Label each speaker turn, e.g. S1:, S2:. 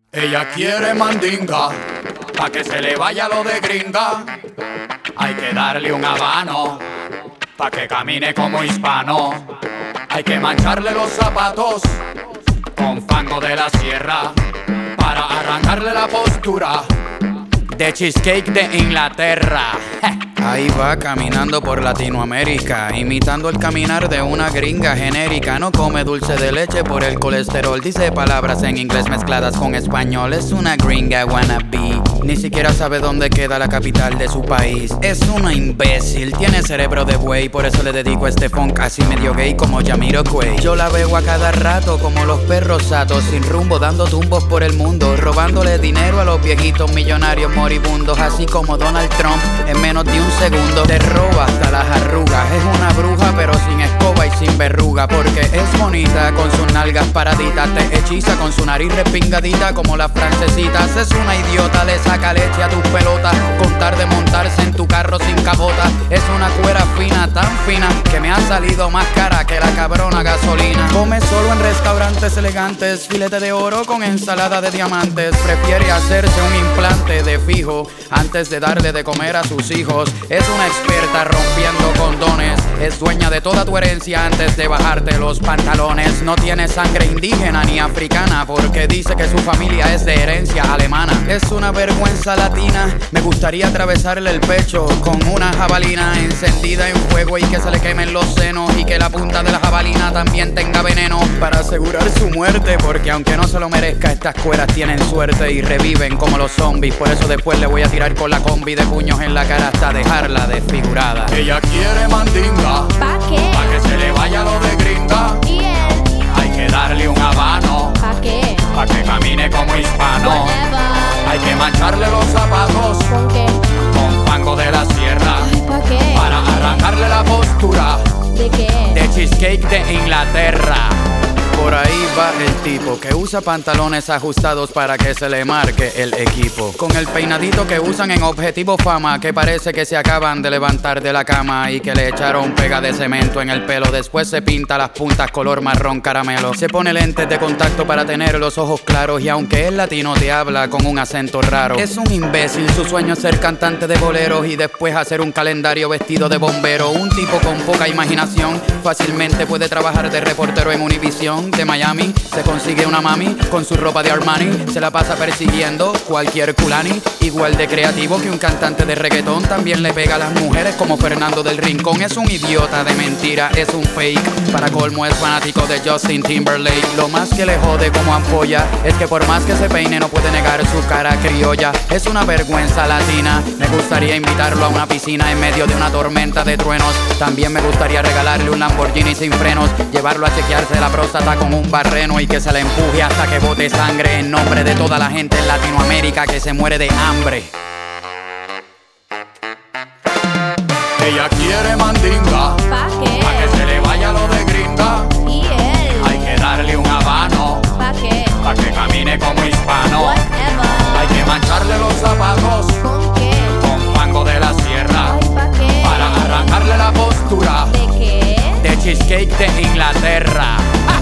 S1: Ella quiere mandinga, pa' que se le vaya lo de gringa. Hay que darle un habano, pa' que camine como hispano. Hay que mancharle los zapatos con fango de la sierra, para arrancarle la postura de cheesecake de Inglaterra.
S2: Ahí va caminando por Latinoamérica, imitando el caminar de una gringa genérica. No come dulce de leche por el colesterol, dice palabras en inglés mezcladas con español. Es una gringa wannabe, ni siquiera sabe dónde queda la capital de su país. Es una imbécil, tiene cerebro de buey, por eso le dedico este funk así medio gay como Jamiroquai. Yo la veo a cada rato como los perros satos, sin rumbo, dando tumbos por el mundo, robándole dinero a los viejitos millonarios moribundos, así como Donald Trump en menos de un segundo te roba hasta las arrugas. Es una bruja pero sin escoba y sin verruga, porque es bonita con sus nalgas paraditas, te hechiza con su nariz respingadita como las francesitas. Es una idiota, le saca leche a tus pelotas con tal de montarse en tu carro sin capota. Es una cuera fina, tan fina que me ha salido más cara que la cabrona gasolina. Come solo en restaurantes elegantes, filete de oro con ensalada de diamantes. Prefiere hacerse un implante de fijo antes de darle de comer a sus hijos. Es una experta rompiendo condones, es dueña de toda tu herencia antes de bajarte los pantalones. No tiene sangre indígena ni africana, porque dice que su familia es de herencia alemana. Es una vergüenza latina, me gustaría atravesarle el pecho con una jabalina encendida en fuego y que se le quemen los senos, y que la punta de la jabalina también tenga veneno para asegurar su muerte, porque aunque no se lo merezca, estas cueras tienen suerte y reviven como los zombies. Por eso después le voy a tirar con la combi de puños en la cara hasta dejarla desfigurada.
S1: Ella quiere mandinga,
S3: ¿Pa' qué?
S1: pa' que se le vaya lo de gringa.
S3: ¿Y él?
S1: Hay que darle un habano,
S3: ¿Pa' qué?
S1: pa' que camine como hispano.
S3: Whatever.
S1: Hay que mancharle los zapatos
S3: ¿Con qué?
S1: con fango de la sierra,
S3: Ay, ¿pa' qué?
S1: para arrancarle la postura
S3: ¿De qué?
S1: de cheesecake de Inglaterra.
S2: Por ahí va el tipo que usa pantalones ajustados para que se le marque el equipo, con el peinadito que usan en Objetivo Fama, que parece que se acaban de levantar de la cama y que le echaron pega de cemento en el pelo. Después se pinta las puntas color marrón caramelo, se pone lentes de contacto para tener los ojos claros, y aunque es latino te habla con un acento raro. Es un imbécil, su sueño es ser cantante de boleros y después hacer un calendario vestido de bombero. Un tipo con poca imaginación, fácilmente puede trabajar de reportero en Univision. De Miami se consigue una mami con su ropa de Armani, se la pasa persiguiendo cualquier culani. Igual de creativo que un cantante de reggaetón, también le pega a las mujeres como Fernando del Rincón. Es un idiota de mentira, es un fake, para colmo es fanático de Justin Timberlake. Lo más que le jode como ampolla es que por más que se peine no puede negar su cara criolla. Es una vergüenza latina, me gustaría invitarlo a una piscina en medio de una tormenta de truenos. También me gustaría regalarle un Lamborghini sin frenos, llevarlo a chequearse la próstata con un barreno y que se le empuje hasta que bote sangre, en nombre de toda la gente en Latinoamérica que se muere de hambre.
S1: Ella quiere mandinga,
S3: ¿Pa' qué?
S1: pa' que se le vaya lo de gringa.
S3: ¿Y él?
S1: Hay que darle un habano,
S3: ¿Pa' qué?
S1: pa' que camine como hispano.
S3: Whatever.
S1: Hay que mancharle los zapatos
S3: ¿Con qué?
S1: con fango de la sierra,
S3: Ay, ¿pa' qué?
S1: para arrancarle la postura
S3: ¿De qué?
S1: de cheesecake de Inglaterra.